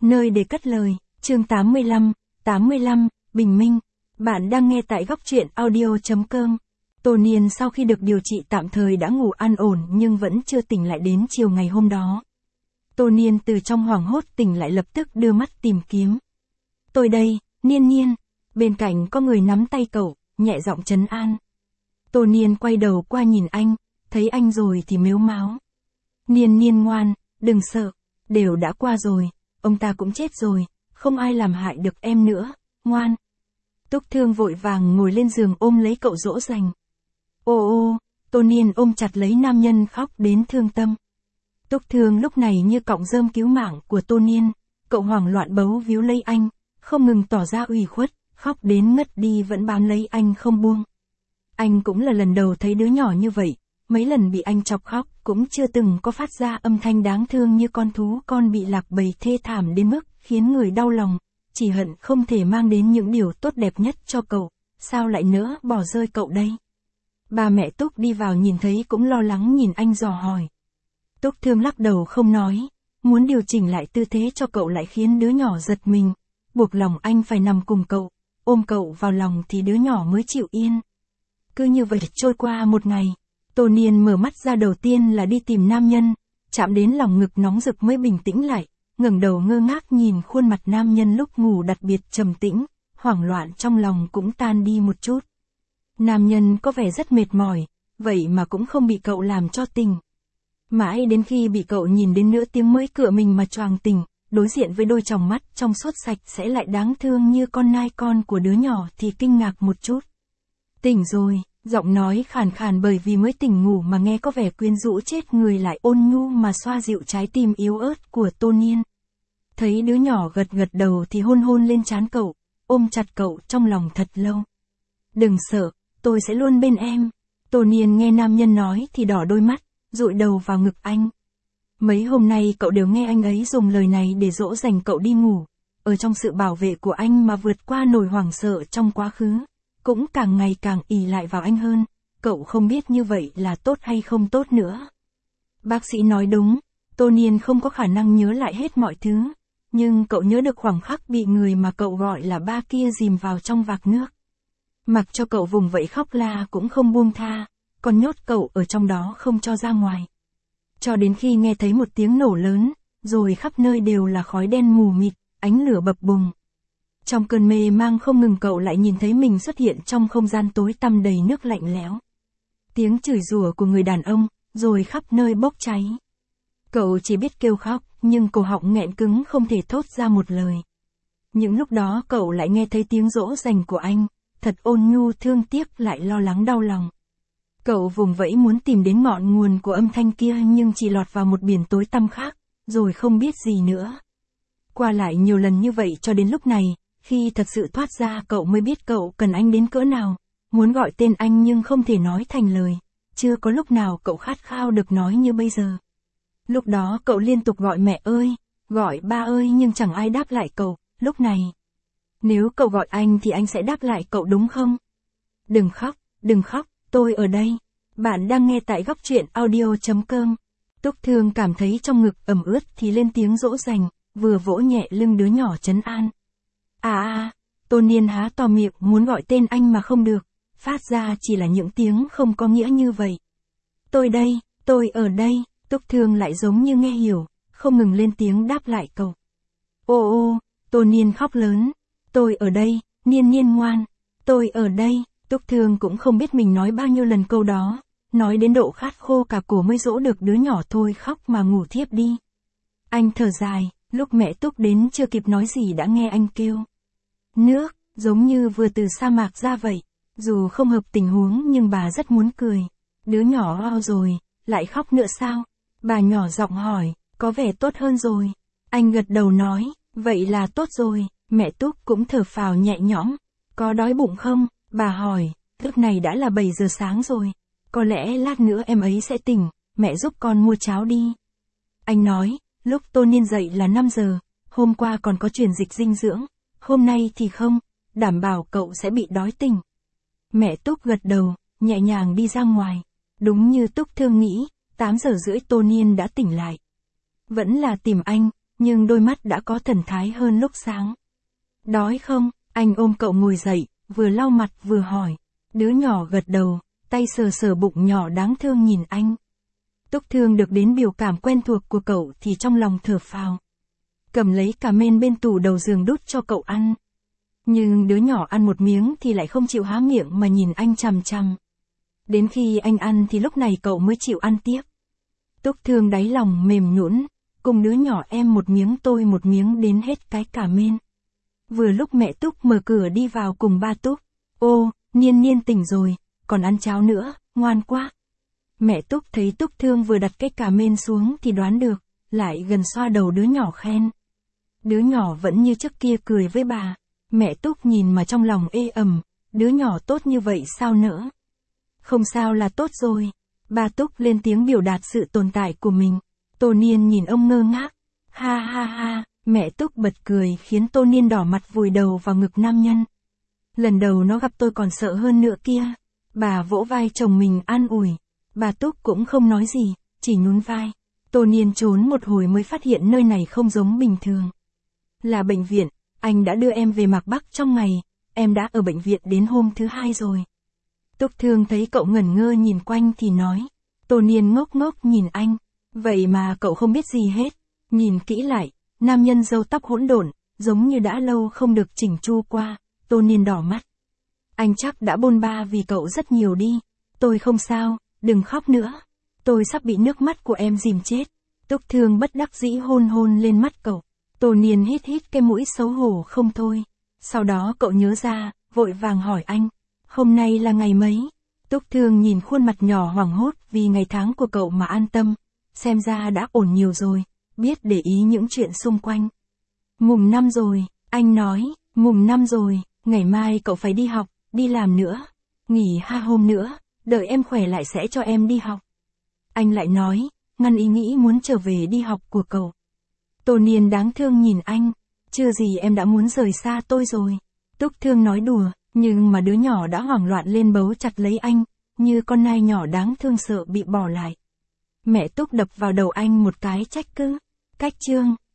Nơi để cất lời, chương 85, Bình Minh. Bạn đang nghe tại góc truyện audio.com. Tô Niên sau khi được điều trị tạm thời đã ngủ an ổn nhưng vẫn chưa tỉnh lại đến chiều ngày hôm đó. Tô Niên từ trong hoảng hốt tỉnh lại lập tức đưa mắt tìm kiếm. Tôi đây, Niên Niên. Bên cạnh có người nắm tay cậu, nhẹ giọng trấn an. Tô Niên quay đầu qua nhìn anh, thấy anh rồi thì mếu máo. Niên Niên ngoan, đừng sợ, đều đã qua rồi, ông ta cũng chết rồi, không ai làm hại được em nữa, ngoan. Túc Thương vội vàng ngồi lên giường ôm lấy cậu dỗ dành. Ô, Tô Niên ôm chặt lấy nam nhân khóc đến thương tâm. Túc Thương lúc này như cọng rơm cứu mạng của Tô Niên, cậu hoảng loạn bấu víu lấy anh, không ngừng tỏ ra ủy khuất, khóc đến ngất đi vẫn bám lấy anh không buông. Anh cũng là lần đầu thấy đứa nhỏ như vậy, mấy lần bị anh chọc khóc cũng chưa từng có phát ra âm thanh đáng thương như con thú con bị lạc bầy thê thảm đến mức khiến người đau lòng, chỉ hận không thể mang đến những điều tốt đẹp nhất cho cậu, sao lại nỡ bỏ rơi cậu đây. Ba mẹ Túc đi vào nhìn thấy cũng lo lắng nhìn anh dò hỏi. Túc Thương lắc đầu không nói, muốn điều chỉnh lại tư thế cho cậu lại khiến đứa nhỏ giật mình, buộc lòng anh phải nằm cùng cậu, ôm cậu vào lòng thì đứa nhỏ mới chịu yên. Cứ như vậy trôi qua một ngày, Tô Niên mở mắt ra đầu tiên là đi tìm nam nhân, chạm đến lòng ngực nóng rực mới bình tĩnh lại, ngẩng đầu ngơ ngác nhìn khuôn mặt nam nhân lúc ngủ đặc biệt trầm tĩnh, hoảng loạn trong lòng cũng tan đi một chút. Nam nhân có vẻ rất mệt mỏi, vậy mà cũng không bị cậu làm cho tỉnh. Mãi đến khi bị cậu nhìn đến nửa tiếng mới cựa mình mà choàng tỉnh, đối diện với đôi tròng mắt trong suốt sạch sẽ lại đáng thương như con nai con của đứa nhỏ thì kinh ngạc một chút. Tỉnh rồi, giọng nói khàn khàn bởi vì mới tỉnh ngủ mà nghe có vẻ quyến rũ chết người lại ôn nhu mà xoa dịu trái tim yếu ớt của Tô Niên. Thấy đứa nhỏ gật gật đầu thì hôn hôn lên trán cậu, ôm chặt cậu trong lòng thật lâu. Đừng sợ, tôi sẽ luôn bên em. Tô Niên nghe nam nhân nói thì đỏ đôi mắt, dụi đầu vào ngực anh. Mấy hôm nay cậu đều nghe anh ấy dùng lời này để dỗ dành cậu đi ngủ, ở trong sự bảo vệ của anh mà vượt qua nỗi hoảng sợ trong quá khứ, cũng càng ngày càng ỷ lại vào anh hơn, cậu không biết như vậy là tốt hay không tốt nữa. Bác sĩ nói đúng, Tô Niên không có khả năng nhớ lại hết mọi thứ, nhưng cậu nhớ được khoảng khắc bị người mà cậu gọi là ba kia dìm vào trong vạc nước. Mặc cho cậu vùng vẫy khóc la cũng không buông tha, còn nhốt cậu ở trong đó không cho ra ngoài. Cho đến khi nghe thấy một tiếng nổ lớn, rồi khắp nơi đều là khói đen mù mịt, ánh lửa bập bùng. Trong cơn mê mang không ngừng cậu lại nhìn thấy mình xuất hiện trong không gian tối tăm đầy nước lạnh lẽo. Tiếng chửi rủa của người đàn ông, rồi khắp nơi bốc cháy. Cậu chỉ biết kêu khóc, nhưng cổ họng nghẹn cứng không thể thốt ra một lời. Những lúc đó cậu lại nghe thấy tiếng dỗ dành của anh, thật ôn nhu thương tiếc lại lo lắng đau lòng. Cậu vùng vẫy muốn tìm đến ngọn nguồn của âm thanh kia nhưng chỉ lọt vào một biển tối tăm khác, rồi không biết gì nữa. Qua lại nhiều lần như vậy cho đến lúc này, khi thật sự thoát ra cậu mới biết cậu cần anh đến cỡ nào, muốn gọi tên anh nhưng không thể nói thành lời, chưa có lúc nào cậu khát khao được nói như bây giờ. Lúc đó cậu liên tục gọi mẹ ơi, gọi ba ơi nhưng chẳng ai đáp lại cậu, lúc này. Nếu cậu gọi anh thì anh sẽ đáp lại cậu đúng không? Đừng khóc, tôi ở đây. Bạn đang nghe tại góc truyện audio.com. Túc Thương cảm thấy trong ngực ẩm ướt thì lên tiếng dỗ dành, vừa vỗ nhẹ lưng đứa nhỏ trấn an. Tô Niên há to miệng muốn gọi tên anh mà không được, phát ra chỉ là những tiếng không có nghĩa như vậy. Tôi đây, tôi ở đây, Túc Thương lại giống như nghe hiểu, không ngừng lên tiếng đáp lại cậu. Ô, Tô Niên khóc lớn. Tôi ở đây, Niên Niên ngoan, tôi ở đây. Túc Thương cũng không biết mình nói bao nhiêu lần câu đó, nói đến độ khát khô cả cổ mới dỗ được đứa nhỏ thôi khóc mà ngủ thiếp đi. Anh thở dài, lúc mẹ Túc đến chưa kịp nói gì đã nghe anh kêu. Nước, giống như vừa từ sa mạc ra vậy, dù không hợp tình huống nhưng bà rất muốn cười. Đứa nhỏ ao rồi, lại khóc nữa sao? Bà nhỏ giọng hỏi, có vẻ tốt hơn rồi. Anh gật đầu nói, vậy là tốt rồi. Mẹ Túc cũng thở phào nhẹ nhõm. Có đói bụng không? Bà hỏi, lúc này đã là 7 giờ sáng rồi. Có lẽ lát nữa em ấy sẽ tỉnh, mẹ giúp con mua cháo đi. Anh nói, lúc Tô Niên dậy là 5 giờ, hôm qua còn có truyền dịch dinh dưỡng, hôm nay thì không, đảm bảo cậu sẽ bị đói tỉnh. Mẹ Túc gật đầu, nhẹ nhàng đi ra ngoài. Đúng như Túc Thương nghĩ, 8 giờ rưỡi Tô Niên đã tỉnh lại. Vẫn là tìm anh, nhưng đôi mắt đã có thần thái hơn lúc sáng. Đói không? Anh ôm cậu ngồi dậy, vừa lau mặt vừa hỏi. Đứa nhỏ gật đầu, tay sờ sờ bụng nhỏ đáng thương nhìn anh. Túc Thương được đến biểu cảm quen thuộc của cậu thì trong lòng thở phào. Cầm lấy cà mên bên tủ đầu giường đút cho cậu ăn. Nhưng đứa nhỏ ăn một miếng thì lại không chịu há miệng mà nhìn anh chằm chằm. Đến khi anh ăn thì lúc này cậu mới chịu ăn tiếp. Túc Thương đáy lòng mềm nhũn, cùng đứa nhỏ em một miếng tôi một miếng đến hết cái cà mên. Vừa lúc mẹ Túc mở cửa đi vào cùng ba Túc. Ô, Niên Niên tỉnh rồi, còn ăn cháo nữa, ngoan quá. Mẹ Túc thấy Túc Thương vừa đặt cái cà mên xuống thì đoán được, lại gần xoa đầu đứa nhỏ khen. Đứa nhỏ vẫn như trước kia cười với bà. Mẹ Túc nhìn mà trong lòng ê ẩm, đứa nhỏ tốt như vậy sao nỡ. Không sao là tốt rồi. Bà Túc lên tiếng biểu đạt sự tồn tại của mình. Tô Niên nhìn ông ngơ ngác. Ha ha ha, mẹ Túc bật cười khiến Tô Niên đỏ mặt vùi đầu vào ngực nam nhân. Lần đầu nó gặp tôi còn sợ hơn nữa kia. Bà vỗ vai chồng mình an ủi. Bà Túc cũng không nói gì, chỉ nhún vai. Tô Niên trốn một hồi mới phát hiện nơi này không giống bình thường. Là bệnh viện, anh đã đưa em về Mạc Bắc trong ngày, em đã ở bệnh viện đến hôm thứ 2 rồi. Túc Thương thấy cậu ngẩn ngơ nhìn quanh thì nói. Tô Niên ngốc ngốc nhìn anh. Vậy mà cậu không biết gì hết. Nhìn kỹ lại, nam nhân râu tóc hỗn độn, giống như đã lâu không được chỉnh chu qua. Tô Niên đỏ mắt. Anh chắc đã bôn ba vì cậu rất nhiều đi. Tôi không sao, đừng khóc nữa. Tôi sắp bị nước mắt của em dìm chết. Túc Thương bất đắc dĩ hôn hôn lên mắt cậu. Tô Niên hít hít cái mũi xấu hổ không thôi. Sau đó cậu nhớ ra, vội vàng hỏi anh. Hôm nay là ngày mấy? Túc Thương nhìn khuôn mặt nhỏ hoảng hốt vì ngày tháng của cậu mà an tâm. Xem ra đã ổn nhiều rồi, biết để ý những chuyện xung quanh. Mùng 5 rồi, anh nói, mùng 5 rồi, ngày mai cậu phải đi học, đi làm nữa. Nghỉ 2 hôm nữa, đợi em khỏe lại sẽ cho em đi học. Anh lại nói, ngăn ý nghĩ muốn trở về đi học của cậu. Tô Niên đáng thương nhìn anh, chưa gì em đã muốn rời xa tôi rồi. Túc Thương nói đùa, nhưng mà đứa nhỏ đã hoảng loạn lên bấu chặt lấy anh, như con nai nhỏ đáng thương sợ bị bỏ lại. Mẹ Túc đập vào đầu anh một cái trách cứ. Cách chương.